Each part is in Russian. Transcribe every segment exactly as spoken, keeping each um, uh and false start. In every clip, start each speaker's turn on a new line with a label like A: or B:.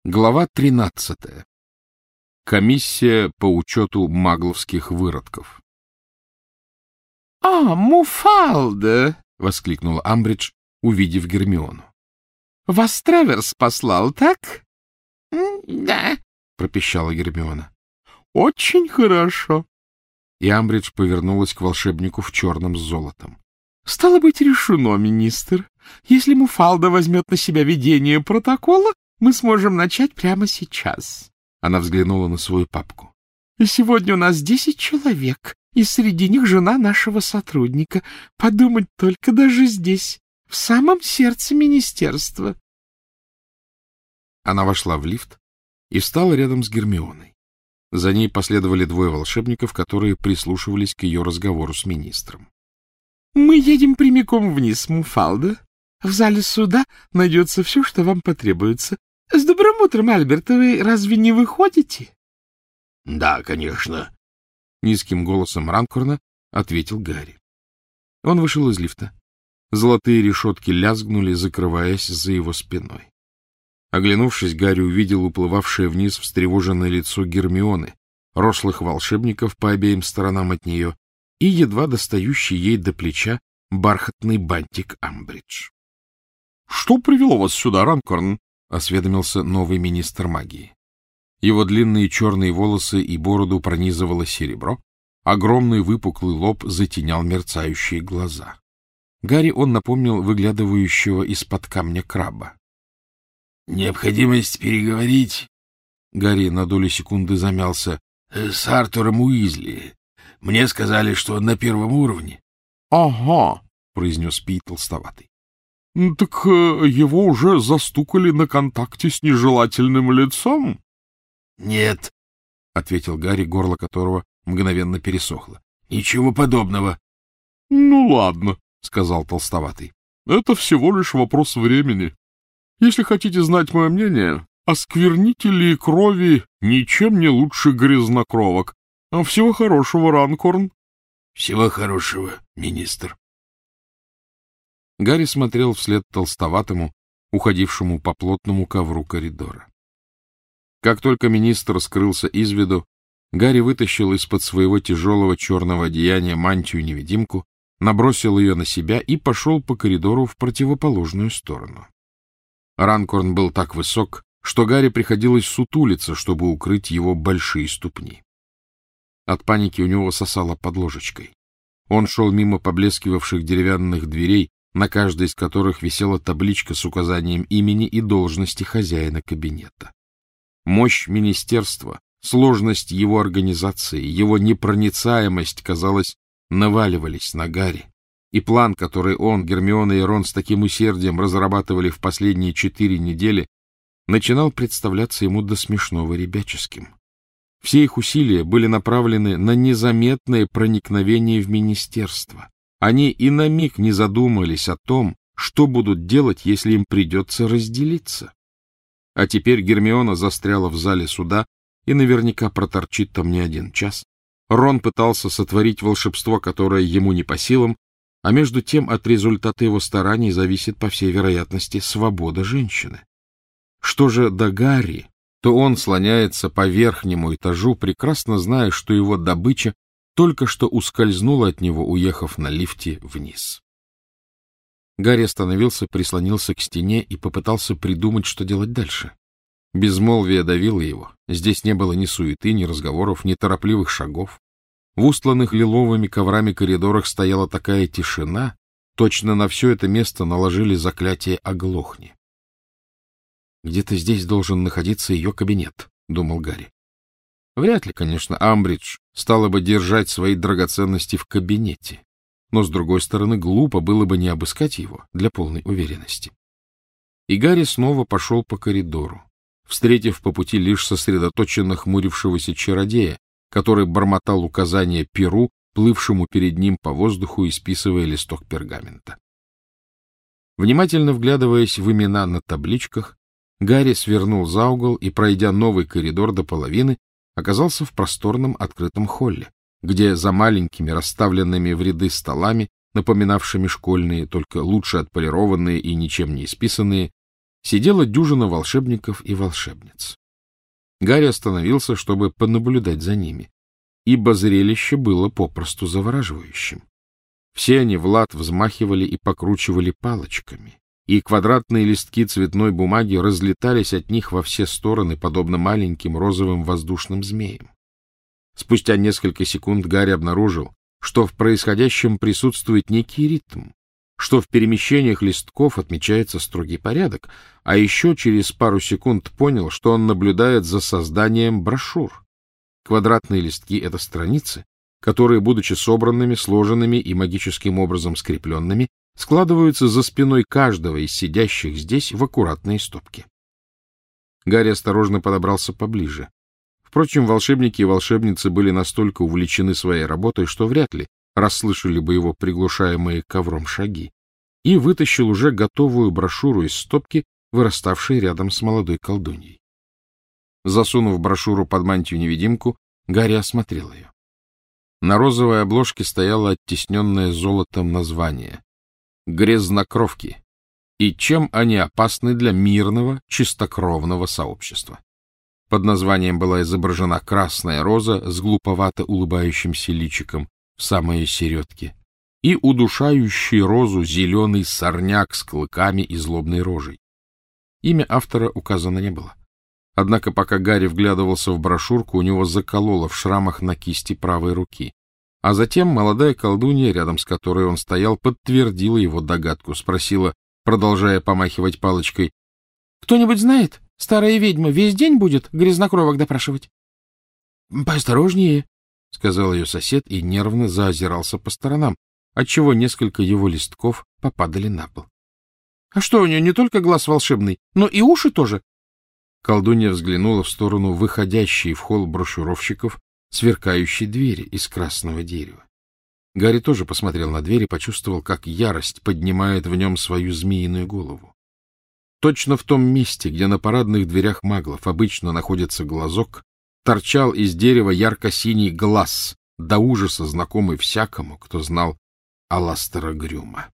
A: Глава тринадцатая. Комиссия по учету магловских выродков. — А, Муфалда! — воскликнула Амбридж, увидев Гермиону. — Вас Траверс послал, так? — Да, — пропищала Гермиона. — Очень хорошо. И Амбридж повернулась к волшебнику в черном с золотом. — Стало быть, решено, министр. Если Муфалда возьмет на себя ведение протокола, мы сможем начать прямо сейчас. Она взглянула на свою папку. — Сегодня у нас десять человек, и среди них жена нашего сотрудника. Подумать только, даже здесь, в самом сердце министерства. Она вошла в лифт и встала рядом с Гермионой. За ней последовали двое волшебников, которые прислушивались к ее разговору с министром. — Мы едем прямиком вниз, Муфалда. В зале суда найдется все, что вам потребуется. С добрым утром, Альберт, вы разве не выходите? — Да, конечно, — низким голосом Ранкорна ответил Гарри. Он вышел из лифта. Золотые решетки лязгнули, закрываясь за его спиной. Оглянувшись, Гарри увидел уплывавшее вниз встревоженное лицо Гермионы, рослых волшебников по обеим сторонам от нее и едва достающий ей до плеча бархатный бантик Амбридж. — Что привело вас сюда, Ранкорн? — осведомился новый министр магии. Его длинные черные волосы и бороду пронизывало серебро, огромный выпуклый лоб затенял мерцающие глаза. Гарри он напомнил выглядывающего из-под камня краба. — Необходимость переговорить... Гарри на долю секунды замялся. — С Артуром Уизли. Мне сказали, что он на первом уровне. — Ага, — произнес Пи толстоватый. — Так его уже застукали на контакте с нежелательным лицом? — Нет, — ответил Гарри, горло которого мгновенно пересохло. — Ничего подобного. — Ну, ладно, — сказал толстоватый. — Это всего лишь вопрос времени. Если хотите знать мое мнение, осквернители крови ничем не лучше грязнокровок. А всего хорошего, Ранкорн. — Всего хорошего, министр. Гарри смотрел вслед толстоватому, уходившему по плотному ковру коридора. Как только министр скрылся из виду, Гарри вытащил из-под своего тяжелого черного одеяния мантию-невидимку, набросил ее на себя и пошел по коридору в противоположную сторону. Ранкорн был так высок, что Гарри приходилось сутулиться, чтобы укрыть его большие ступни. От паники у него сосало под ложечкой. Он шел мимо поблескивавших деревянных дверей, на каждой из которых висела табличка с указанием имени и должности хозяина кабинета. Мощь министерства, сложность его организации, его непроницаемость, казалось, наваливались на Гарри, и план, который он, Гермиона и Рон с таким усердием разрабатывали в последние четыре недели, начинал представляться ему до смешного ребяческим. Все их усилия были направлены на незаметное проникновение в министерство. Они и на миг не задумались о том, что будут делать, если им придется разделиться. А теперь Гермиона застряла в зале суда и наверняка проторчит там не один час. Рон пытался сотворить волшебство, которое ему не по силам, а между тем от результата его стараний зависит, по всей вероятности, свобода женщины. Что же до Гарри, то он слоняется по верхнему этажу, прекрасно зная, что его добыча только что ускользнула от него, уехав на лифте вниз. Гарри остановился, прислонился к стене и попытался придумать, что делать дальше. Безмолвие давило его. Здесь не было ни суеты, ни разговоров, ни торопливых шагов. В устланных лиловыми коврами коридорах стояла такая тишина, точно на все это место наложили заклятие «Оглохни». «Где-то здесь должен находиться ее кабинет», — думал Гарри. Вряд ли, конечно, Амбридж стала бы держать свои драгоценности в кабинете, но, с другой стороны, глупо было бы не обыскать его для полной уверенности. И Гарри снова пошел по коридору, встретив по пути лишь сосредоточенно хмурившегося чародея, который бормотал указания перу, плывшему перед ним по воздуху, исписывая листок пергамента. Внимательно вглядываясь в имена на табличках, Гарри свернул за угол и, пройдя новый коридор до половины, оказался в просторном открытом холле, где за маленькими расставленными в ряды столами, напоминавшими школьные, только лучше отполированные и ничем не исписанные, сидела дюжина волшебников и волшебниц. Гарри остановился, чтобы понаблюдать за ними, ибо зрелище было попросту завораживающим. Все они в лад взмахивали и покручивали палочками, и квадратные листки цветной бумаги разлетались от них во все стороны, подобно маленьким розовым воздушным змеям. Спустя несколько секунд Гарри обнаружил, что в происходящем присутствует некий ритм, что в перемещениях листков отмечается строгий порядок, а еще через пару секунд понял, что он наблюдает за созданием брошюр. Квадратные листки — это страницы, которые, будучи собранными, сложенными и магическим образом скрепленными, складываются за спиной каждого из сидящих здесь в аккуратные стопки. Гарри осторожно подобрался поближе. Впрочем, волшебники и волшебницы были настолько увлечены своей работой, что вряд ли расслышали бы его приглушаемые ковром шаги, и вытащил уже готовую брошюру из стопки, выраставшей рядом с молодой колдуньей. Засунув брошюру под мантию-невидимку, Гарри осмотрел ее. На розовой обложке стояло оттесненное золотом название «Грязнокровки» и чем они опасны для мирного, чистокровного сообщества. Под названием была изображена красная роза с глуповато улыбающимся личиком в самой середке и удушающий розу зеленый сорняк с клыками и злобной рожей. Имя автора указано не было. Однако, пока Гарри вглядывался в брошюрку, у него закололо в шрамах на кисти правой руки. А затем молодая колдунья, рядом с которой он стоял, подтвердила его догадку, спросила, продолжая помахивать палочкой: — Кто-нибудь знает, старая ведьма весь день будет грязнокровок допрашивать? — Поосторожнее, — сказал ее сосед и нервно заозирался по сторонам, отчего несколько его листков попадали на пол. — А что, у нее не только глаз волшебный, но и уши тоже? Колдунья взглянула в сторону выходящей в холл брошюровщиков сверкающей двери из красного дерева. Гарри тоже посмотрел на дверь и почувствовал, как ярость поднимает в нем свою змеиную голову. Точно в том месте, где на парадных дверях маглов обычно находится глазок, торчал из дерева ярко-синий глаз, до ужаса знакомый всякому, кто знал Аластера Грюма.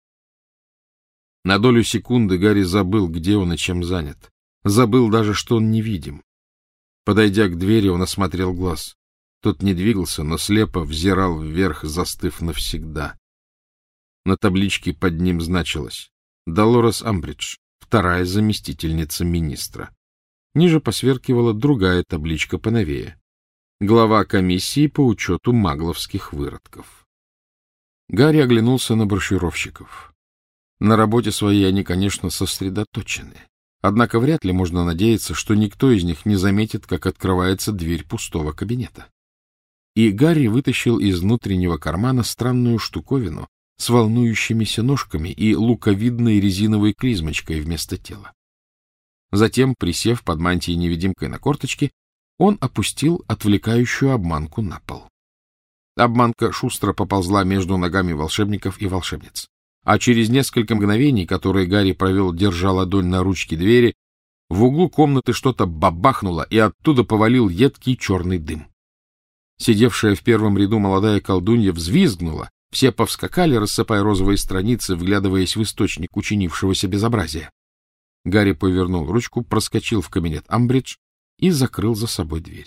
A: На долю секунды Гарри забыл, где он и чем занят. Забыл даже, что он невидим. Подойдя к двери, он осмотрел глаз. Тот не двигался, но слепо взирал вверх, застыв навсегда. На табличке под ним значилось «Долорес Амбридж, вторая заместительница министра». Ниже посверкивала другая табличка поновее. Глава комиссии по учету магловских выродков. Гарри оглянулся на брошюровщиков. На работе своей они, конечно, сосредоточены. Однако вряд ли можно надеяться, что никто из них не заметит, как открывается дверь пустого кабинета. И Гарри вытащил из внутреннего кармана странную штуковину с волнующимися ножками и луковидной резиновой клизмочкой вместо тела. Затем, присев под мантией-невидимкой на корточки, он опустил отвлекающую обманку на пол. Обманка шустро поползла между ногами волшебников и волшебниц. А через несколько мгновений, которые Гарри провел, держа ладонь на ручке двери, в углу комнаты что-то бабахнуло, и оттуда повалил едкий черный дым. Сидевшая в первом ряду молодая колдунья взвизгнула, все повскакали, рассыпая розовые страницы, вглядываясь в источник учинившегося безобразия. Гарри повернул ручку, проскочил в кабинет Амбридж и закрыл за собой дверь.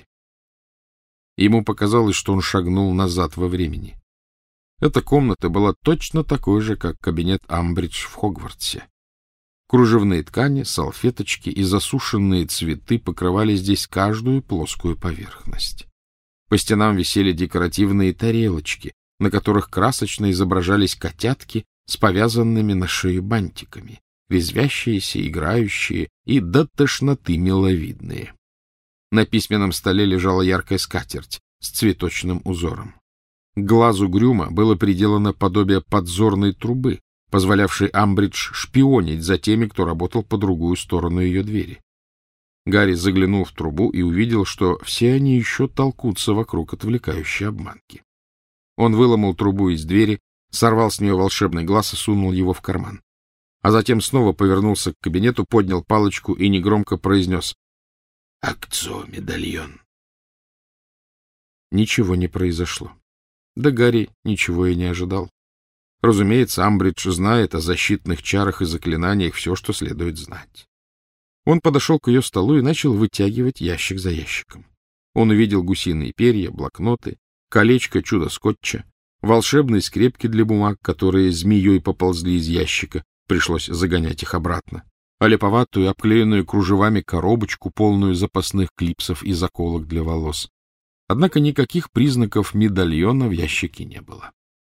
A: Ему показалось, что он шагнул назад во времени. Эта комната была точно такой же, как кабинет Амбридж в Хогвартсе. Кружевные ткани, салфеточки и засушенные цветы покрывали здесь каждую плоскую поверхность. По стенам висели декоративные тарелочки, на которых красочно изображались котятки с повязанными на шее бантиками, резвящиеся, играющие и до тошноты миловидные. На письменном столе лежала яркая скатерть с цветочным узором. К глазу Грюма было приделано подобие подзорной трубы, позволявшей Амбридж шпионить за теми, кто работал по другую сторону ее двери. Гарри заглянул в трубу и увидел, что все они еще толкутся вокруг отвлекающей обманки. Он выломал трубу из двери, сорвал с нее волшебный глаз и сунул его в карман. А затем снова повернулся к кабинету, поднял палочку и негромко произнес «Акцо, медальон». Ничего не произошло. Да Гарри ничего и не ожидал. Разумеется, Амбридж знает о защитных чарах и заклинаниях все, что следует знать. Он подошел к ее столу и начал вытягивать ящик за ящиком. Он увидел гусиные перья, блокноты, колечко чудо-скотча, волшебные скрепки для бумаг, которые змеей поползли из ящика, пришлось загонять их обратно, а леповатую, обклеенную кружевами коробочку, полную запасных клипсов и заколок для волос. Однако никаких признаков медальона в ящике не было.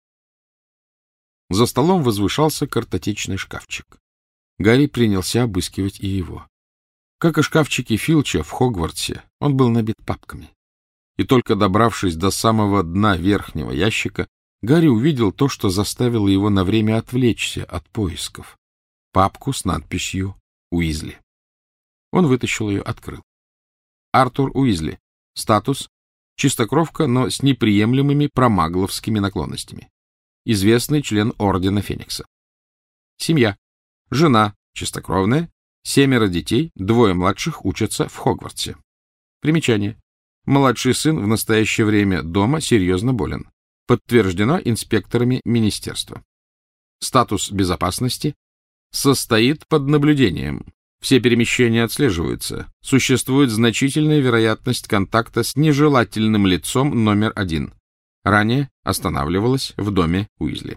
A: За столом возвышался картотечный шкафчик. Гарри принялся обыскивать и его. Как и шкафчики Филча в Хогвартсе, он был набит папками. И только добравшись до самого дна верхнего ящика, Гарри увидел то, что заставило его на время отвлечься от поисков. Папку с надписью «Уизли». Он вытащил ее, открыл. Артур Уизли. Статус — чистокровка, но с неприемлемыми промагловскими наклонностями. Известный член Ордена Феникса. Семья. Жена чистокровная, семеро детей, двое младших учатся в Хогвартсе. Примечание. Младший сын в настоящее время дома серьезно болен. Подтверждено инспекторами министерства. Статус безопасности. Состоит под наблюдением. Все перемещения отслеживаются. Существует значительная вероятность контакта с нежелательным лицом номер один. Ранее останавливалась в доме Уизли.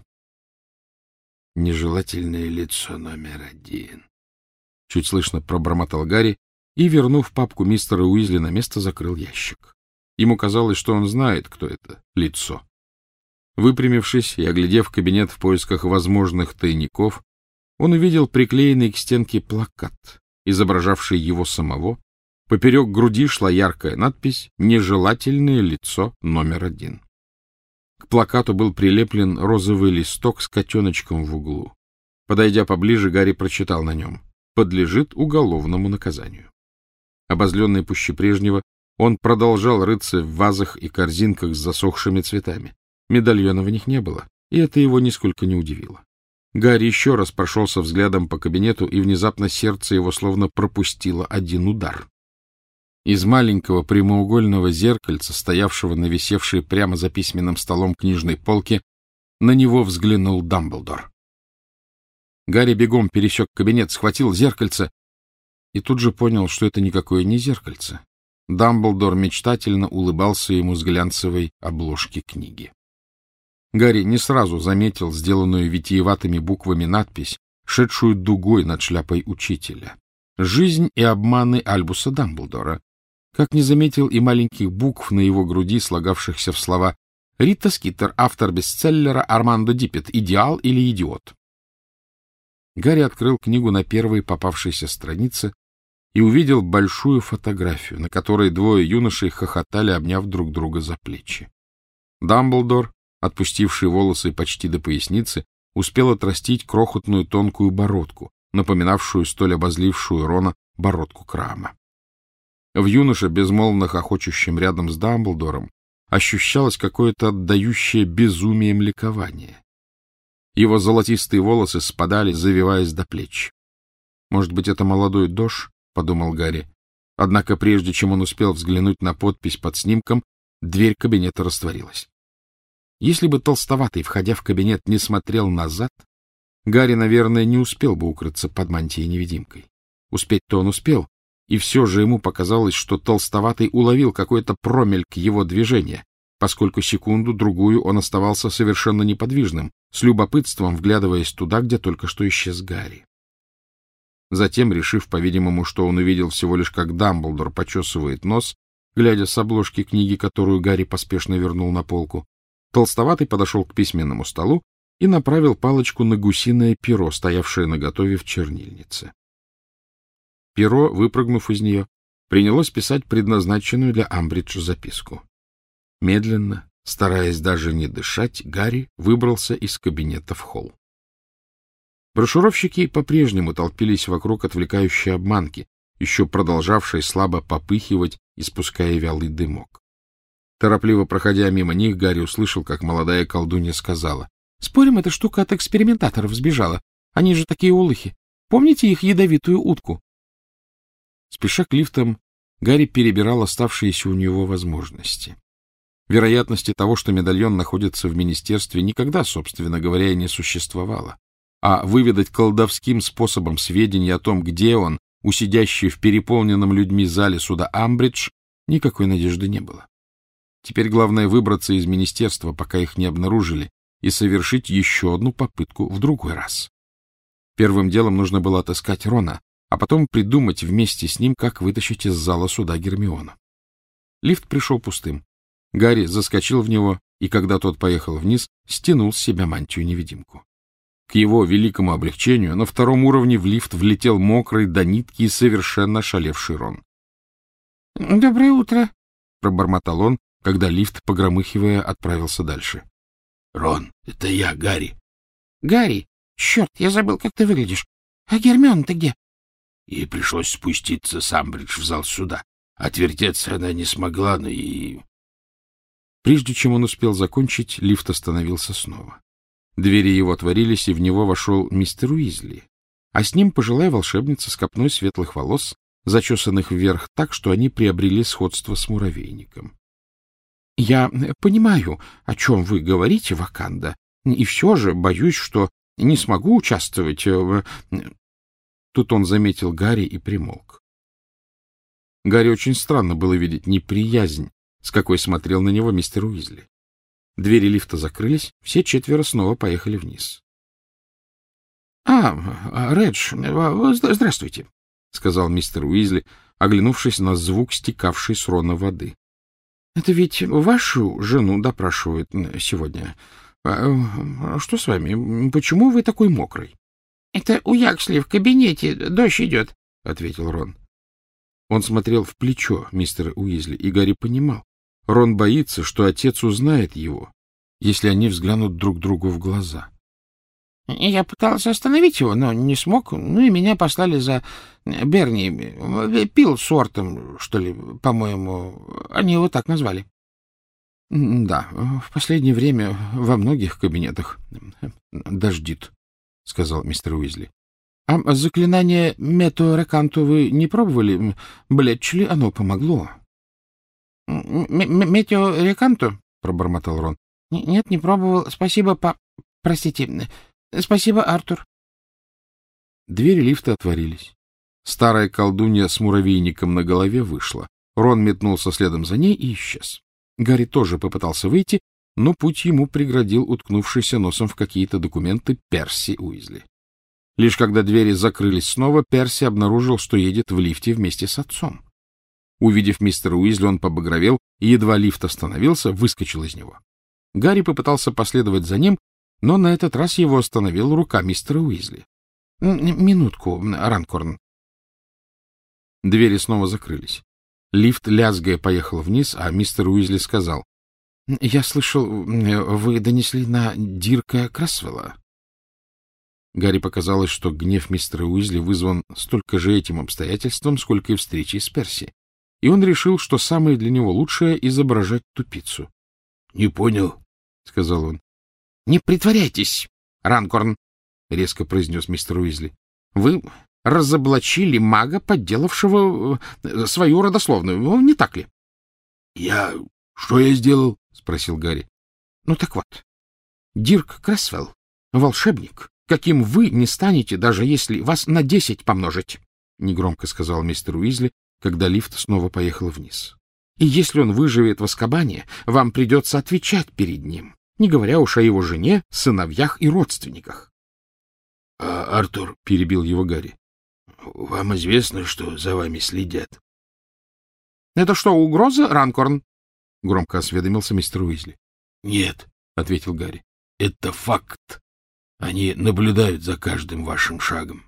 A: Нежелательное лицо номер один. Чуть слышно пробормотал Гарри и, вернув папку мистера Уизли на место, закрыл ящик. Ему казалось, что он знает, кто это лицо. Выпрямившись и оглядев кабинет в поисках возможных тайников, он увидел приклеенный к стенке плакат, изображавший его самого. Поперек груди шла яркая надпись «Нежелательное лицо номер один». К плакату был прилеплен розовый листок с котеночком в углу. Подойдя поближе, Гарри прочитал на нем: «Подлежит уголовному наказанию». Обозленный пуще прежнего, он продолжал рыться в вазах и корзинках с засохшими цветами. Медальона в них не было, и это его нисколько не удивило. Гарри еще раз прошелся взглядом по кабинету, и внезапно сердце его словно пропустило один удар. Из маленького прямоугольного зеркальца, стоявшего на висевшей прямо за письменным столом книжной полке, на него взглянул Дамблдор. Гарри бегом пересек кабинет, схватил зеркальце и тут же понял, что это никакое не зеркальце. Дамблдор мечтательно улыбался ему с глянцевой обложки книги. Гарри не сразу заметил сделанную витиеватыми буквами надпись, шедшую дугой над шляпой учителя. «Жизнь и обманы Альбуса Дамблдора», как не заметил и маленьких букв на его груди, слагавшихся в слова «Рита Скиттер, автор бестселлера Армандо Диппет. Идеал или идиот?». Гарри открыл книгу на первой попавшейся странице и увидел большую фотографию, на которой двое юношей хохотали, обняв друг друга за плечи. Дамблдор, отпустивший волосы почти до поясницы, успел отрастить крохотную тонкую бородку, напоминавшую столь обозлившую Рона бородку Крама. В юноше, безмолвно хохочущем рядом с Дамблдором, ощущалось какое-то отдающее безумием ликование. Его золотистые волосы спадали, завиваясь до плеч. «Может быть, это молодой Дош?» — подумал Гарри. Однако прежде чем он успел взглянуть на подпись под снимком, дверь кабинета растворилась. Если бы Толстоватый, входя в кабинет, не смотрел назад, Гарри, наверное, не успел бы укрыться под мантией-невидимкой. Успеть-то он успел, и все же ему показалось, что Толстоватый уловил какой-то промельк его движения, поскольку секунду-другую он оставался совершенно неподвижным, с любопытством вглядываясь туда, где только что исчез Гарри. Затем, решив, по-видимому, что он увидел всего лишь, как Дамблдор почесывает нос, глядя с обложки книги, которую Гарри поспешно вернул на полку, Толстоватый подошел к письменному столу и направил палочку на гусиное перо, стоявшее наготове в чернильнице. Перо, выпрыгнув из нее, принялось писать предназначенную для Амбридж записку. Медленно, стараясь даже не дышать, Гарри выбрался из кабинета в холл. Брошюровщики по-прежнему толпились вокруг отвлекающей обманки, еще продолжавшей слабо попыхивать, испуская вялый дымок. Торопливо проходя мимо них, Гарри услышал, как молодая колдунья сказала: — Спорим, эта штука от экспериментаторов сбежала. Они же такие олухи. Помните их ядовитую утку? Спеша к лифтам, Гарри перебирал оставшиеся у него возможности. Вероятности того, что медальон находится в министерстве, никогда, собственно говоря, не существовало. А выведать колдовским способом сведения о том, где он, у сидящей в переполненном людьми зале суда Амбридж никакой надежды не было. Теперь главное выбраться из министерства, пока их не обнаружили, и совершить еще одну попытку в другой раз. Первым делом нужно было отыскать Рона, а потом придумать вместе с ним, как вытащить из зала суда Гермиону. Лифт пришел пустым. Гарри заскочил в него, и когда тот поехал вниз, стянул с себя мантию-невидимку. К его великому облегчению на втором уровне в лифт влетел мокрый до нитки и совершенно шалевший Рон. — Доброе утро, — пробормотал он, когда лифт, погромыхивая, отправился дальше.
B: — Рон, это я, Гарри.
C: — Гарри? Черт, я забыл, как ты выглядишь. А Гермиона-то где?
B: И пришлось спуститься с Амбридж в зал суда. Отвертеться она не смогла, но и...
A: Прежде чем он успел закончить, лифт остановился снова. Двери его отворились, и в него вошел мистер Уизли, а с ним пожилая волшебница с копной светлых волос, зачесанных вверх так, что они приобрели сходство с муравейником. — Я понимаю, о чем вы говорите, Ваканда, и все же боюсь, что не смогу участвовать в... Тут он заметил Гарри и примолк. Гарри очень странно было видеть неприязнь, с какой смотрел на него мистер Уизли. Двери лифта закрылись, все четверо снова поехали вниз. — А, Редж, здравствуйте, — сказал мистер Уизли, оглянувшись на звук стекавшей с Рона воды. — Это ведь вашу жену допрашивают сегодня. Что с вами? Почему вы такой мокрый?
C: — Это у Яксли в кабинете дождь идет, — ответил Рон.
A: Он смотрел в плечо мистера Уизли, и Гарри понимал. Рон боится, что отец узнает его, если они взглянут друг другу в глаза.
C: — Я пытался остановить его, но не смог, ну и меня послали за Берни. Пил сортом, что ли, по-моему, они его так назвали. — Да, в последнее время во многих кабинетах дождит, — сказал мистер Уизли. — А заклинание метеореканту вы не пробовали? Блетчли оно помогло. — Метеореканту? — пробормотал Рон. — Нет, не пробовал. Спасибо, па... Простите. Спасибо, Артур. Двери лифта отворились. Старая колдунья с муравейником на голове вышла. Рон метнулся следом за ней и исчез. Гарри тоже попытался выйти, но путь ему преградил уткнувшийся носом в какие-то документы Перси Уизли. Лишь когда двери закрылись снова, Перси обнаружил, что едет в лифте вместе с отцом. Увидев мистера Уизли, он побагровел, и едва лифт остановился, выскочил из него. Гарри попытался последовать за ним, но на этот раз его остановила рука мистера Уизли. — Минутку, Ранкорн. Двери снова закрылись. Лифт, лязгая, поехал вниз, а мистер Уизли сказал: — Я слышал, вы донесли на Дирка Красвелла. Гарри показалось, что гнев мистера Уизли вызван столько же этим обстоятельством, сколько и встречей с Перси, и он решил, что самое для него лучшее — изображать тупицу.
B: — Не понял, — сказал он. — Не притворяйтесь, Ранкорн, — резко произнес мистер Уизли. — Вы разоблачили мага, подделавшего свою родословную, не так ли? — Я... Что я сделал? — спросил Гарри. — Ну так вот, Дирк Красвелл — волшебник, каким вы не станете, даже если вас на десять помножить, — негромко сказал мистер Уизли, когда лифт снова поехал вниз. — И если он выживет в Азкабане, вам придется отвечать перед ним, не говоря уж о его жене, сыновьях и родственниках. — А, Артур, — перебил его Гарри, — вам известно, что за вами следят? — Это что, угроза, Ранкорн? — громко осведомился мистер Уизли. — Нет, — ответил Гарри, — это факт. Они наблюдают за каждым вашим шагом.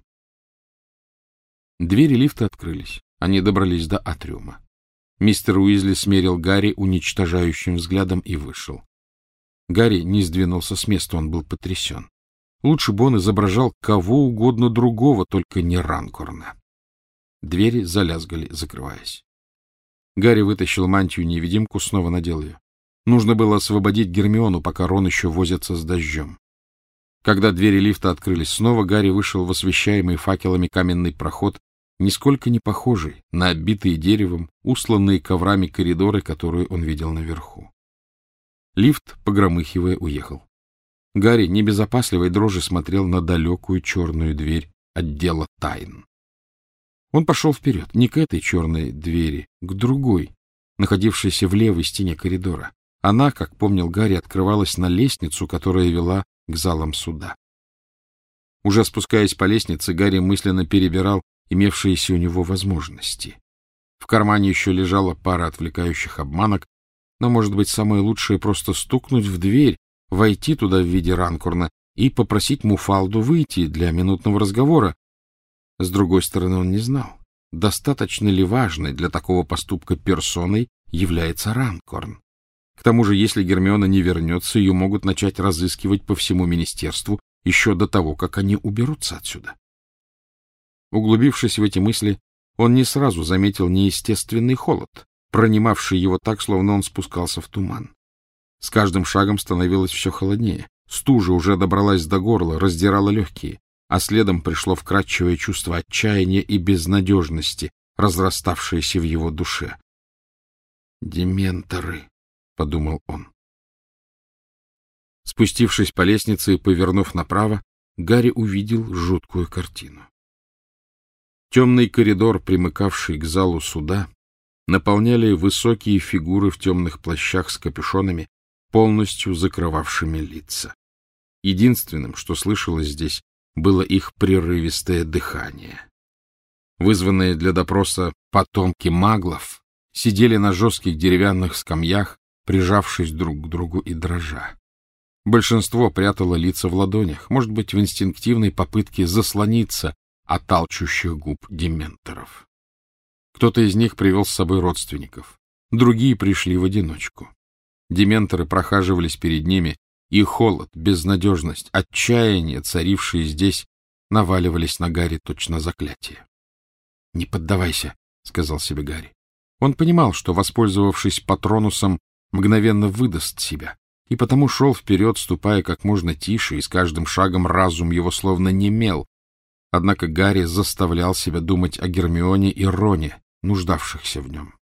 B: Двери лифта открылись. Они добрались до атриума. Мистер Уизли смерил Гарри уничтожающим взглядом и вышел. Гарри не сдвинулся с места, он был потрясен. Лучше бы он изображал кого угодно другого, только не Ранкорна. Двери залязгали, закрываясь. Гарри вытащил мантию-невидимку, снова надел ее. Нужно было освободить Гермиону, пока Рон еще возится с дождем. Когда двери лифта открылись снова, Гарри вышел в освещаемый факелами каменный проход, нисколько не похожий на оббитые деревом, усланные коврами коридоры, которые он видел наверху. Лифт, погромыхивая, уехал. Гарри, не без опасливой дрожи, смотрел на далекую черную дверь отдела тайн.
A: Он пошел вперед, не к этой черной двери, к другой, находившейся в левой стене коридора. Она, как помнил Гарри, открывалась на лестницу, которая вела к залам суда. Уже спускаясь по лестнице, Гарри мысленно перебирал имевшиеся у него возможности. В кармане еще лежала пара отвлекающих обманок, но, может быть, самое лучшее — просто стукнуть в дверь, войти туда в виде Ранкорна и попросить Муфалду выйти для минутного разговора. С другой стороны, он не знал, достаточно ли важной для такого поступка персоной является Ранкорн. К тому же, если Гермиона не вернется, ее могут начать разыскивать по всему министерству еще до того, как они уберутся отсюда. Углубившись в эти мысли, он не сразу заметил неестественный холод, пронимавший его так, словно он спускался в туман. С каждым шагом становилось все холоднее. Стужа уже добралась до горла, раздирала легкие, а следом пришло вкрадчивое чувство отчаяния и безнадежности, разраставшееся в его душе. «Дементоры», — подумал он. Спустившись по лестнице и повернув направо, Гарри увидел жуткую картину. Темный коридор, примыкавший к залу суда, наполняли высокие фигуры в темных плащах с капюшонами, полностью закрывавшими лица. Единственным, что слышалось здесь, было их прерывистое дыхание. Вызванные для допроса потомки маглов сидели на жестких деревянных скамьях, прижавшись друг к другу и дрожа. Большинство прятало лица в ладонях, может быть, в инстинктивной попытке заслониться от алчущих губ дементоров. Кто-то из них привел с собой родственников, другие пришли в одиночку. Дементоры прохаживались перед ними, и холод, безнадежность, отчаяние, царившие здесь, наваливались на Гарри точно заклятие. — Не поддавайся, — сказал себе Гарри. Он понимал, что, воспользовавшись Патронусом, мгновенно выдаст себя, и потому шел вперед, ступая как можно тише, и с каждым шагом разум его словно немел. Однако Гарри заставлял себя думать о Гермионе и Роне, нуждавшихся в нем.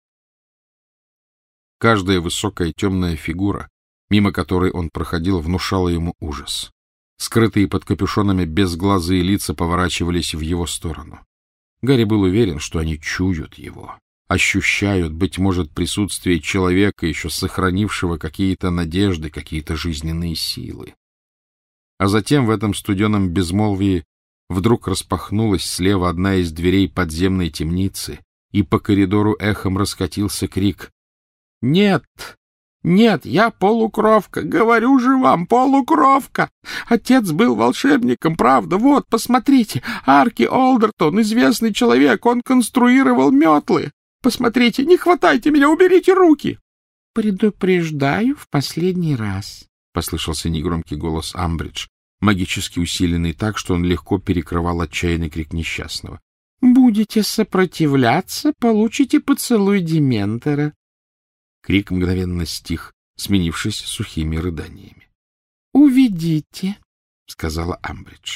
A: Каждая высокая темная фигура, мимо которой он проходил, внушала ему ужас. Скрытые под капюшонами безглазые лица поворачивались в его сторону. Гарри был уверен, что они чуют его, ощущают, быть может, присутствие человека, еще сохранившего какие-то надежды, какие-то жизненные силы. А затем в этом студеном безмолвии вдруг распахнулась слева одна из дверей подземной темницы, и по коридору эхом раскатился крик: «Нет! Нет, я полукровка! Говорю же вам, полукровка! Отец был волшебником, правда? Вот, посмотрите, Арки Олдертон, известный человек, он конструировал метлы! Посмотрите, не хватайте меня, уберите руки!» «Предупреждаю в последний раз», — послышался негромкий голос Амбридж, магически усиленный так, что он легко перекрывал отчаянный крик несчастного. «Будете сопротивляться, получите поцелуй Дементора». Крик мгновенно стих, сменившись сухими рыданиями. «Уведите», — сказала Амбридж.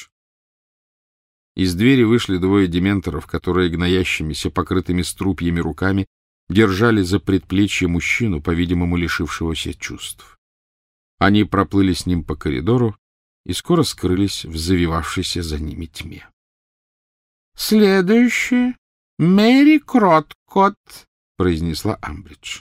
A: Из двери вышли двое дементоров, которые гноящимися, покрытыми струпьями руками держали за предплечье мужчину, по-видимому, лишившегося чувств. Они проплыли с ним по коридору и скоро скрылись в завивавшейся за ними тьме. — Следующее — Мэри Кроткот, — произнесла Амбридж.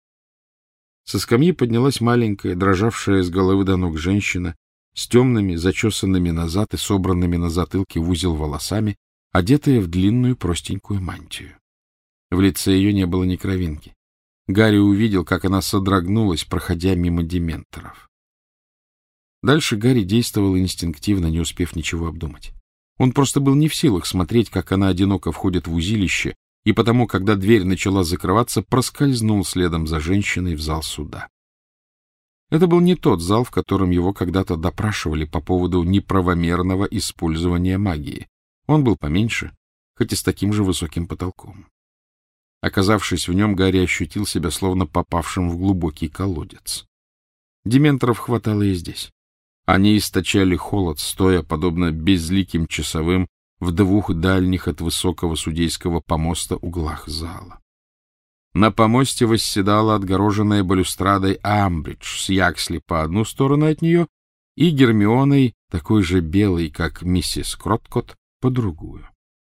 A: Со скамьи поднялась маленькая, дрожавшая с головы до ног женщина с темными, зачесанными назад и собранными на затылке в узел волосами, одетая в длинную простенькую мантию. В лице ее не было ни кровинки. Гарри увидел, как она содрогнулась, проходя мимо дементоров. Дальше Гарри действовал инстинктивно, не успев ничего обдумать. Он просто был не в силах смотреть, как она одиноко входит в узилище, и потому, когда дверь начала закрываться, проскользнул следом за женщиной в зал суда. Это был не тот зал, в котором его когда-то допрашивали по поводу неправомерного использования магии. Он был поменьше, хоть и с таким же высоким потолком. Оказавшись в нем, Гарри ощутил себя словно попавшим в глубокий колодец. Дементоров хватало и здесь. Они источали холод, стоя, подобно безликим часовым, в двух дальних от высокого судейского помоста углах зала. На помосте восседала отгороженная балюстрадой Амбридж с Яксли по одну сторону от нее и Гермионой, такой же белой, как миссис Кроткот, по другую.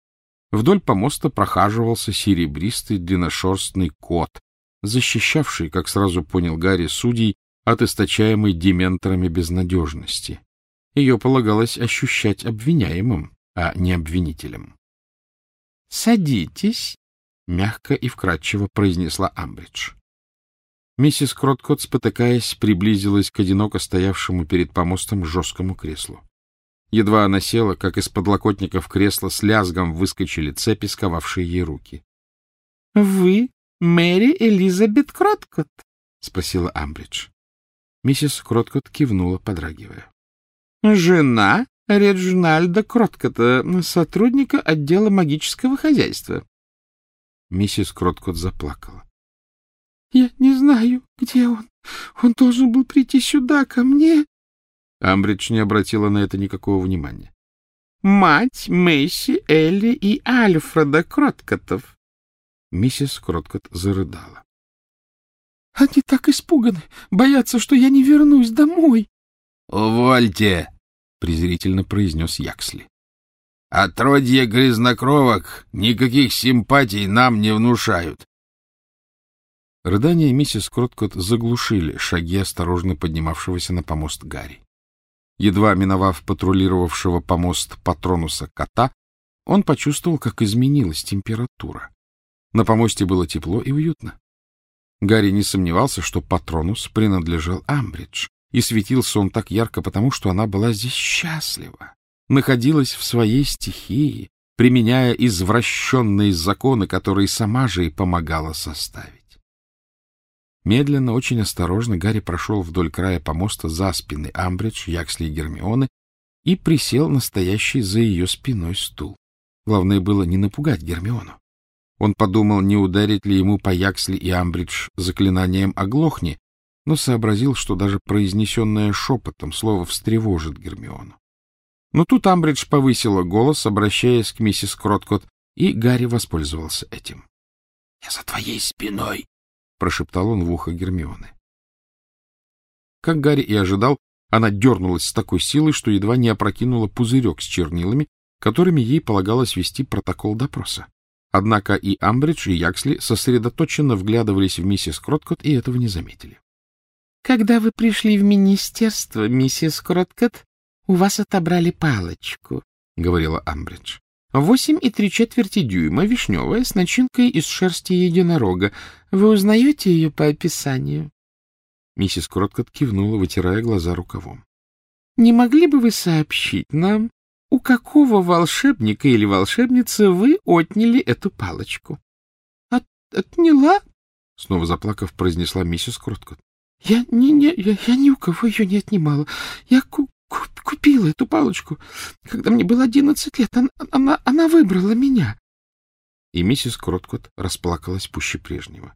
A: Вдоль помоста прохаживался серебристый длинношерстный кот, защищавший, как сразу понял Гарри, судей от источаемой дементорами безнадежности. Ее полагалось ощущать обвиняемым, а не обвинителем. — Садитесь, — мягко и вкратчиво произнесла Амбридж. Миссис Кроткот, спотыкаясь, приблизилась к одиноко стоявшему перед помостом жесткому креслу. Едва она села, как из подлокотников кресла с лязгом выскочили цепи, сковавшие ей руки. — Вы Мэри Элизабет Кроткот? — спросила Амбридж. Миссис Кроткот кивнула, подрагивая. — Жена Реджинальда Кроткота, сотрудника отдела магического хозяйства. Миссис Кроткот заплакала. — Я не знаю, где он. Он должен был прийти сюда, ко мне. Амбридж не обратила на это никакого внимания. — Мать Мэйси, Элли и Альфреда Кроткотов. Миссис Кроткот зарыдала. — Они так испуганы, боятся, что я не вернусь домой. — Увольте! — презрительно произнес Яксли. — Отродье грязнокровок никаких симпатий нам не внушают. Рыдания миссис Кроткот заглушили шаги осторожно поднимавшегося на помост Гарри. Едва миновав патрулировавшего помост Патронуса кота, он почувствовал, как изменилась температура. На помосте было тепло и уютно. Гарри не сомневался, что Патронус принадлежал Амбридж, и светился он так ярко потому, что она была здесь счастлива, находилась в своей стихии, применяя извращенные законы, которые сама же и помогала составить. Медленно, очень осторожно Гарри прошел вдоль края помоста за спины Амбридж, Яксли и Гермионы и присел на стоящий за ее спиной стул. Главное было не напугать Гермиону. Он подумал, не ударить ли ему по Яксли и Амбридж заклинанием «оглохни», но сообразил, что даже произнесенное шепотом слово встревожит Гермиону. Но тут Амбридж повысила голос, обращаясь к миссис Кроткот, и Гарри воспользовался этим. — Я за твоей спиной! — прошептал он в ухо Гермионы. Как Гарри и ожидал, она дернулась с такой силой, что едва не опрокинула пузырек с чернилами, которыми ей полагалось вести протокол допроса. Однако и Амбридж, и Яксли сосредоточенно вглядывались в миссис Кроткот и этого не заметили. — Когда вы пришли в министерство, миссис Кроткот, у вас отобрали палочку, — говорила Амбридж. Восемь и три четверти дюйма, вишневая, с начинкой из шерсти единорога. Вы узнаете ее по описанию? Миссис Кроткот кивнула, вытирая глаза рукавом. — Не могли бы вы сообщить нам, у какого волшебника или волшебницы вы отняли эту палочку? От, — Отняла? — снова заплакав, произнесла миссис Кроткот. — Я, не, не, я, я ни у кого ее не отнимала. Я ку купила эту палочку. Когда мне было одиннадцать лет, она, она, она выбрала меня. И миссис Кроткот расплакалась пуще прежнего.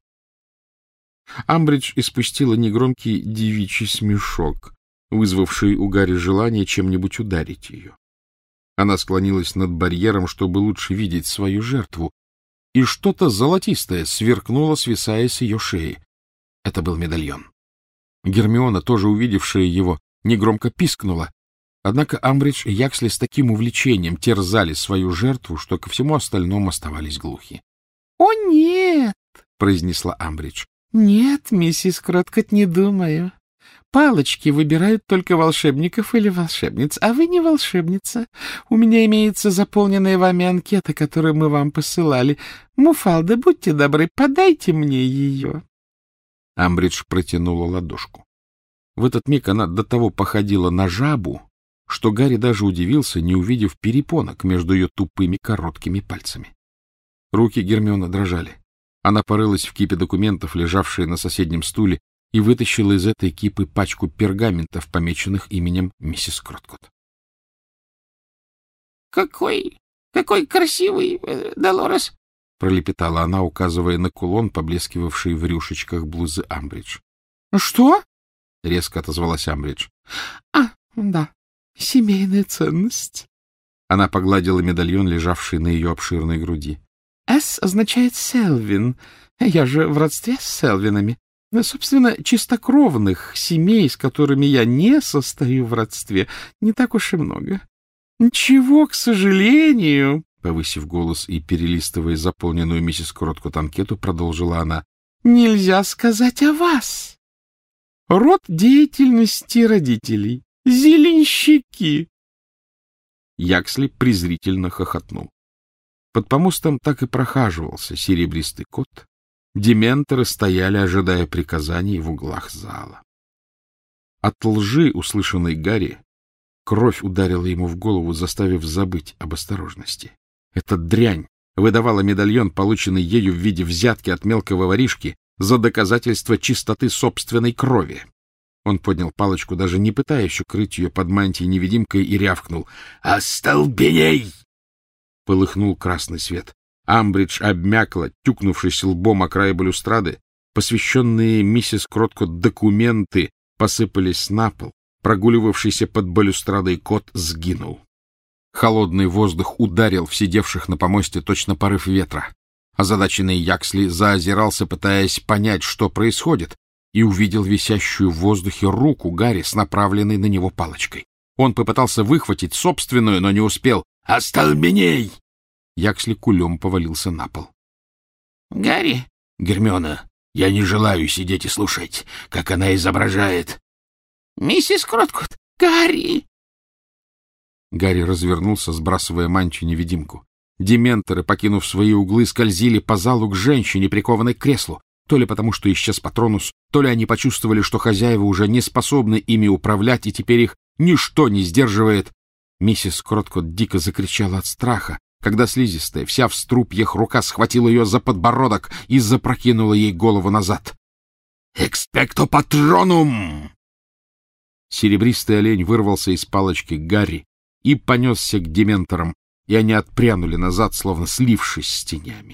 A: Амбридж испустила негромкий девичий смешок, вызвавший у Гарри желание чем-нибудь ударить ее. Она склонилась над барьером, чтобы лучше видеть свою жертву, и что-то золотистое сверкнуло, свисая с ее шеи. Это был медальон. Гермиона, тоже увидевшая его, негромко пискнула. Однако Амбридж и Яксли с таким увлечением терзали свою жертву, что ко всему остальному оставались глухи. — О, нет! — произнесла Амбридж. — Нет, миссис Кроткот, не думаю. Палочки выбирают только волшебников или волшебниц, а вы не волшебница. У меня имеется заполненная вами анкета, которую мы вам посылали. Муфалда, будьте добры, подайте мне ее. Амбридж протянула ладошку. В этот миг она до того походила на жабу, что Гарри даже удивился, не увидев перепонок между ее тупыми короткими пальцами. Руки Гермионы дрожали. Она порылась в кипе документов, лежавшие на соседнем стуле, и вытащила из этой кипы пачку пергаментов, помеченных именем миссис Кроткот. — Какой, какой красивый, Долорес! — пролепетала она, указывая на кулон, поблескивавший в рюшечках блузы Амбридж. — Что? — резко отозвалась Амбридж. — А, да, семейная ценность. Она погладила медальон, лежавший на ее обширной груди. — «С» означает «Селвин». Я же в родстве с Селвинами. Собственно, чистокровных семей, с которыми я не состою в родстве, не так уж и много. Ничего, к сожалению, Повысив голос и перелистывая заполненную миссис Кроткот анкету, продолжила она. — Нельзя сказать о вас. Род деятельности родителей. Зеленщики. Яксли презрительно хохотнул. Под помостом так и прохаживался серебристый кот. Дементоры стояли, ожидая приказаний в углах зала. От лжи, услышанной Гарри, кровь ударила ему в голову, заставив забыть об осторожности. Эта дрянь выдавала медальон, полученный ею в виде взятки от мелкого воришки, за доказательство чистоты собственной крови. Он поднял палочку, даже не пытаясь укрыть ее под мантией-невидимкой, и рявкнул: «Остолбеней!» Полыхнул красный свет. Амбридж обмякла, тюкнувшись лбом о край балюстрады. Посвященные миссис Кроткот документы посыпались на пол. Прогуливавшийся под балюстрадой кот сгинул. Холодный воздух ударил в сидевших на помосте точно порыв ветра. Озадаченный Яксли заозирался, пытаясь понять, что происходит, и увидел висящую в воздухе руку Гарри с направленной на него палочкой. Он попытался выхватить собственную, но не успел. «Остолбеней!» Яксли кулем повалился на пол.
C: «Гарри!»
B: «Гермиона, я не желаю сидеть и слушать, как она изображает».
C: «Миссис Кроткот! Гарри!»
A: Гарри развернулся, сбрасывая мантию-невидимку. Дементоры, покинув свои углы, скользили по залу к женщине, прикованной к креслу. То ли потому, что исчез Патронус, то ли они почувствовали, что хозяева уже не способны ими управлять, и теперь их ничто не сдерживает. Миссис Кроткот дико закричала от страха, когда слизистая, вся в струпьях, рука схватила ее за подбородок и запрокинула ей голову назад. «Экспекто патронум!» Серебристый олень вырвался из палочки Гарри и понесся к дементорам, и они отпрянули назад, словно слившись с тенями.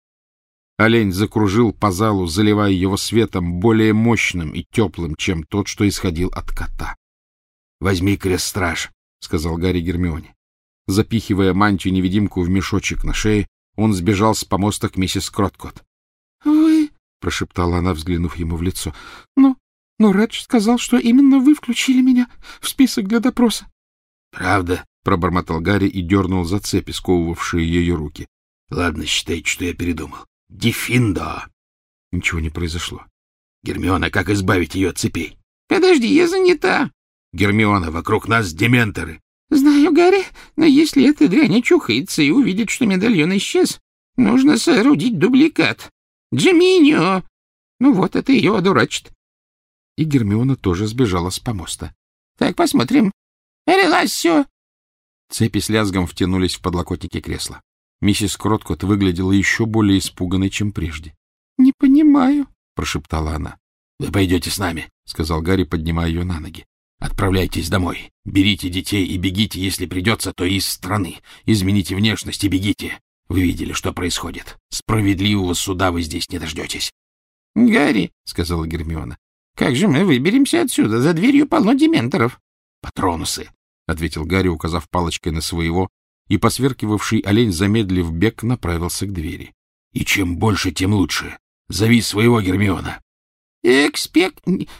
A: Олень закружил по залу, заливая его светом более мощным и теплым, чем тот, что исходил от кота. — Возьми крест-страж, — сказал Гарри Гермионе. Запихивая мантию-невидимку в мешочек на шее, он сбежал с помоста к миссис Кроткот. — Вы... — прошептала она, взглянув ему в лицо. — Ну, но Редж сказал, что именно вы включили меня в список для допроса. — Правда? — пробормотал Гарри и дернул за цепи, сковывавшие ее руки. — Ладно, считайте, что я передумал. — Дефиндо! Ничего не произошло. — Гермиона, как избавить ее от цепей? — Подожди, я занята. — Гермиона, вокруг нас дементоры. — Знаю, Гарри, но если эта дрянь очухается и увидит, что медальон исчез, нужно соорудить дубликат. Джиминьо! Ну вот, это ее одурачит. И Гермиона тоже сбежала с помоста. — Так, посмотрим. — Релассио! Цепи с лязгом втянулись в подлокотники кресла. Миссис Кроткот выглядела еще более испуганной, чем прежде. — Не понимаю, — прошептала она. — Вы пойдете с нами, — сказал Гарри, поднимая ее на ноги. — Отправляйтесь домой. Берите детей и бегите, если придется, то из страны. Измените внешность и бегите. Вы видели, что происходит. Справедливого суда вы здесь не дождетесь. — Гарри, — сказала Гермиона, — как же мы выберемся отсюда? За дверью полно дементоров. — Патронусы, — ответил Гарри, указав палочкой на своего, и посверкивавший олень, замедлив бег, направился к двери. — И чем больше, тем лучше. Зови своего, Гермиона. — Экспект...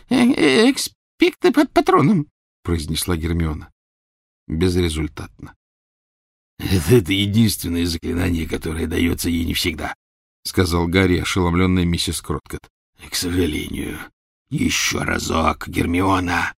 A: экспекты под патроном, — произнесла Гермиона. Безрезультатно. — Это единственное заклинание, которое дается ей не всегда, — сказал Гарри, ошеломленный миссис Кроткот. — К сожалению. Еще разок, Гермиона.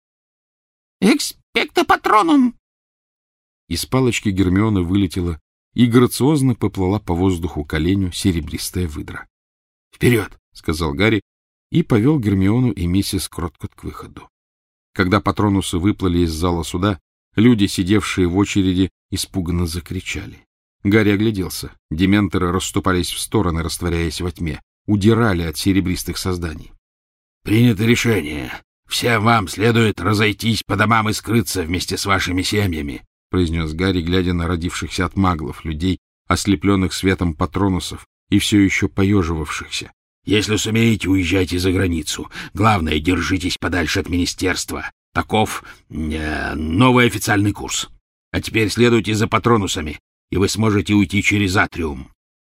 A: — Экспекто патроном! Из палочки Гермионы вылетела и грациозно поплыла по воздуху к оленю серебристая выдра. — Вперед! — сказал Гарри и повел Гермиону и миссис Кроткот к выходу. Когда патронусы выплыли из зала суда, люди, сидевшие в очереди, испуганно закричали. Гарри огляделся. Дементоры расступались в стороны, растворяясь во тьме, удирали от серебристых созданий. — Принято решение. Всем вам следует разойтись по домам и скрыться вместе с вашими семьями, — произнес Гарри, глядя на родившихся от маглов людей, ослепленных светом патронусов и все еще поеживавшихся. — Если сумеете, уезжайте за границу. Главное, держитесь подальше от министерства. Таков э, новый официальный курс. А теперь следуйте за патронусами, и вы сможете уйти через атриум.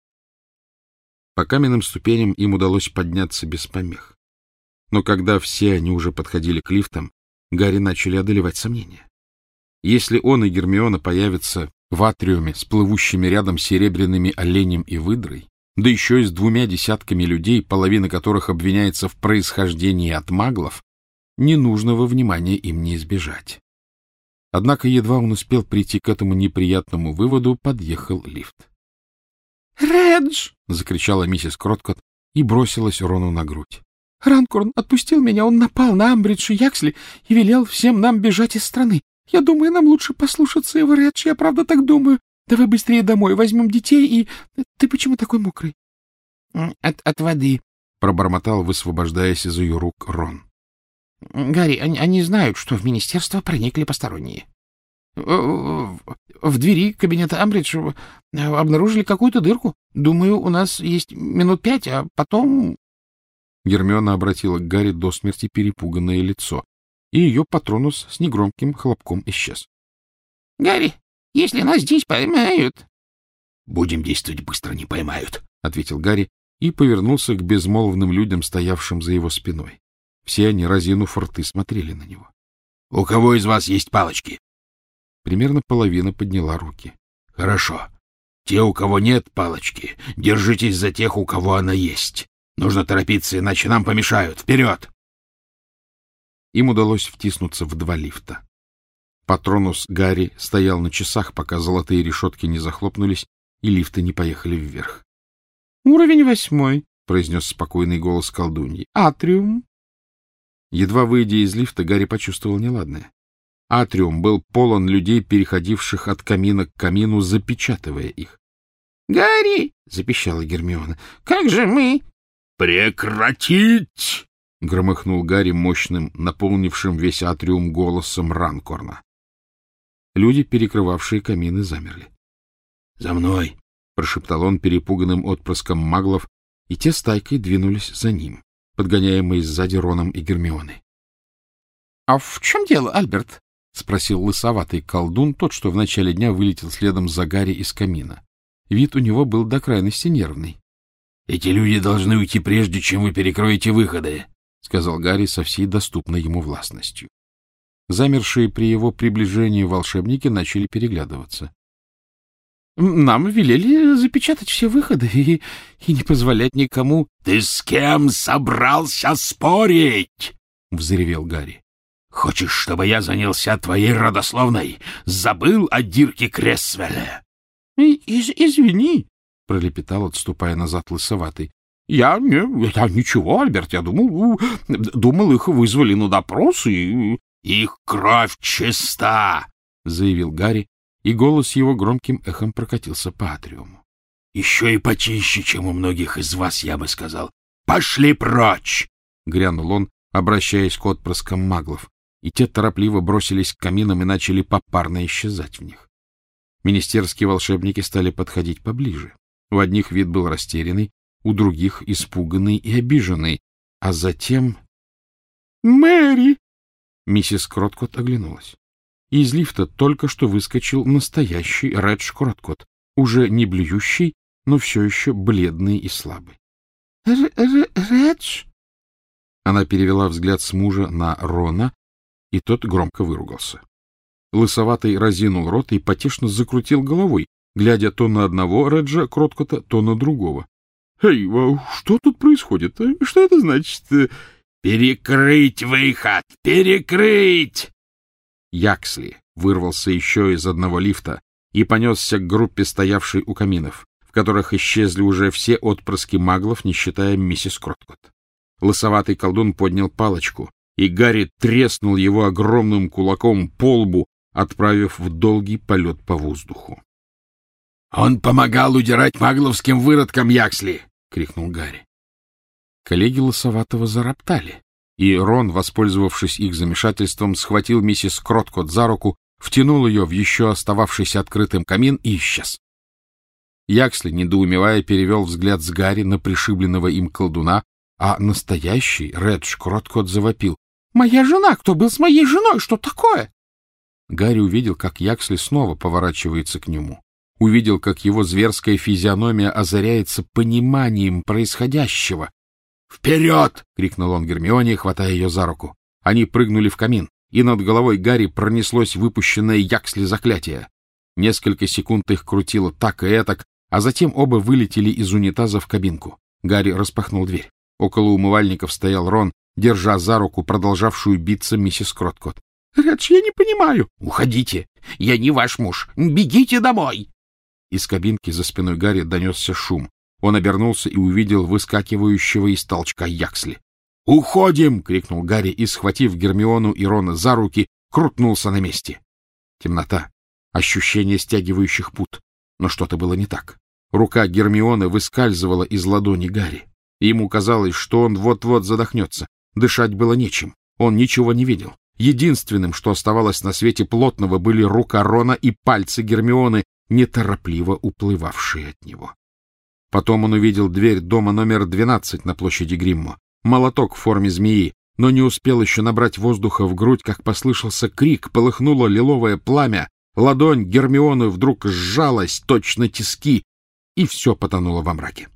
A: По каменным ступеням им удалось подняться без помех. Но когда все они уже подходили к лифтам, Гарри начали одолевать сомнения. Если он и Гермиона появятся в атриуме с плывущими рядом серебряными оленем и выдрой, да еще и с двумя десятками людей, половина которых обвиняется в происхождении от маглов, ненужного внимания им не избежать. Однако едва он успел прийти к этому неприятному выводу, подъехал лифт.
C: «Редж!» —
A: закричала миссис Кроткот и бросилась Рону на грудь.
C: «Ранкорн отпустил меня, он напал на Амбридж и Яксли и велел всем нам бежать из страны. Я думаю, нам лучше послушаться его, Редж, я правда так думаю. Давай быстрее домой, возьмем детей и... Ты почему такой мокрый?»
B: От, от воды,
A: — пробормотал, высвобождаясь из ее рук Рон.
B: — Гарри, они, они знают, что в министерство проникли посторонние. В, в двери кабинета Амбридж обнаружили какую-то дырку. Думаю, у нас есть минут пять, а потом...
A: Гермиона обратила к Гарри до смерти перепуганное лицо, и ее патронус с негромким хлопком исчез.
B: — Гарри, если нас здесь поймают...
D: — Будем действовать быстро, не поймают, —
A: ответил Гарри и повернулся к безмолвным людям, стоявшим за его спиной. Все они, разинув рты, смотрели на него.
D: — У кого из вас есть палочки?
A: Примерно половина подняла руки.
D: — Хорошо. Те, у кого нет палочки, держитесь за тех, у кого она есть. Нужно торопиться, иначе нам помешают. Вперед!
A: Им удалось втиснуться в два лифта. Патронус Гарри стоял на часах, пока золотые решетки не захлопнулись и лифты не поехали вверх.
C: — Уровень восьмой, — произнес спокойный голос колдуньи. — Атриум.
A: Едва выйдя из лифта, Гарри почувствовал неладное. Атриум был полон людей, переходивших от камина к камину, запечатывая их.
B: — Гарри! — запищала Гермиона. — Как же мы?
D: — Прекратить!
A: — громыхнул Гарри мощным, наполнившим весь атриум голосом Ранкорна. Люди, перекрывавшие камины, замерли.
D: — За мной!
A: — прошептал он перепуганным отпрыском маглов, и те стайкой двинулись за ним, подгоняемые сзади Роном и Гермионой.
C: — А в чем дело, Альберт?
A: — спросил лысоватый колдун, тот, что в начале дня вылетел следом за Гарри из камина. Вид у него был до крайности нервный.
D: — Эти люди должны уйти прежде, чем вы перекроете выходы,
A: — сказал Гарри со всей доступной ему властностью. Замершие при его приближении волшебники начали переглядываться.
C: — Нам велели запечатать все выходы и, и не позволять никому...
D: — Ты с кем собрался спорить? — взревел Гарри. — Хочешь, чтобы я занялся твоей родословной? Забыл о Дирке Крессвелле?
C: — Из Извини,
A: — пролепетал, отступая назад лысоватый.
C: — Я, не, я ничего, Альберт, я думал, думал, их вызвали на допрос и...
D: — Их кровь чиста!
A: — заявил Гарри, и голос его громким эхом прокатился по атриуму.
D: — Еще и почище, чем у многих из вас, я бы сказал. Пошли прочь!
A: — грянул он, обращаясь к отпрыскам маглов, и те торопливо бросились к каминам и начали попарно исчезать в них. Министерские волшебники стали подходить поближе. У одних вид был растерянный, у других — испуганный и обиженный, а затем...
C: — Мэри!
A: Миссис Кроткот оглянулась. Из лифта только что выскочил настоящий Редж Кроткот, уже не блюющий, но все еще бледный и слабый.
C: — Редж?
A: Она перевела взгляд с мужа на Рона, и тот громко выругался. Лысоватый разинул рот и потешно закрутил головой, глядя то на одного Реджа Кроткота, то на другого. — Эй, что тут происходит? Что это значит?
D: — Перекрыть выход! Перекрыть!
A: Яксли вырвался еще из одного лифта и понесся к группе, стоявшей у каминов, в которых исчезли уже все отпрыски маглов, не считая миссис Кроткот. Лысоватый колдун поднял палочку, и Гарри треснул его огромным кулаком по лбу, отправив в долгий полет по воздуху.
D: — Он помогал удирать магловским выродкам, Яксли! — крикнул Гарри.
A: Коллеги Лысоватого зароптали, и Рон, воспользовавшись их замешательством, схватил миссис Кроткот за руку, втянул ее в еще остававшийся открытым камин и исчез. Яксли, недоумевая, перевел взгляд с Гарри на пришибленного им колдуна, а настоящий Редж Кроткот завопил: — Моя жена! Кто был с моей женой? Что такое? Гарри увидел, как Яксли снова поворачивается к нему. Увидел, как его зверская физиономия озаряется пониманием происходящего. «Вперед!» — крикнул он Гермионе, хватая ее за руку. Они прыгнули в камин. и над головой Гарри пронеслось выпущенное Яксли заклятие. Несколько секунд их крутило так и этак, а затем оба вылетели из унитаза в кабинку. Гарри распахнул дверь. Около умывальников стоял Рон, держа за руку продолжавшую биться миссис Кроткот. — Редж, я не понимаю. — Уходите. Я не ваш муж. Бегите домой. Из кабинки за спиной Гарри донесся шум. Он обернулся и увидел выскакивающего из толчка Яксли. «Уходим!» — крикнул Гарри и, схватив Гермиону и Рона за руки, крутнулся на месте. Темнота, ощущение стягивающих пут. Но что-то было не так. Рука Гермионы выскальзывала из ладони Гарри. Ему казалось, что он вот-вот задохнется. Дышать было нечем. Он ничего не видел. Единственным, что оставалось на свете плотного, были рука Рона и пальцы Гермионы, неторопливо уплывавшие от него. Потом он увидел дверь дома номер двенадцать на площади Гриммо. Молоток в форме змеи, но не успел еще набрать воздуха в грудь, как послышался крик, полыхнуло лиловое пламя, ладонь Гермионы вдруг сжалась, точно тиски, и все потонуло во мраке.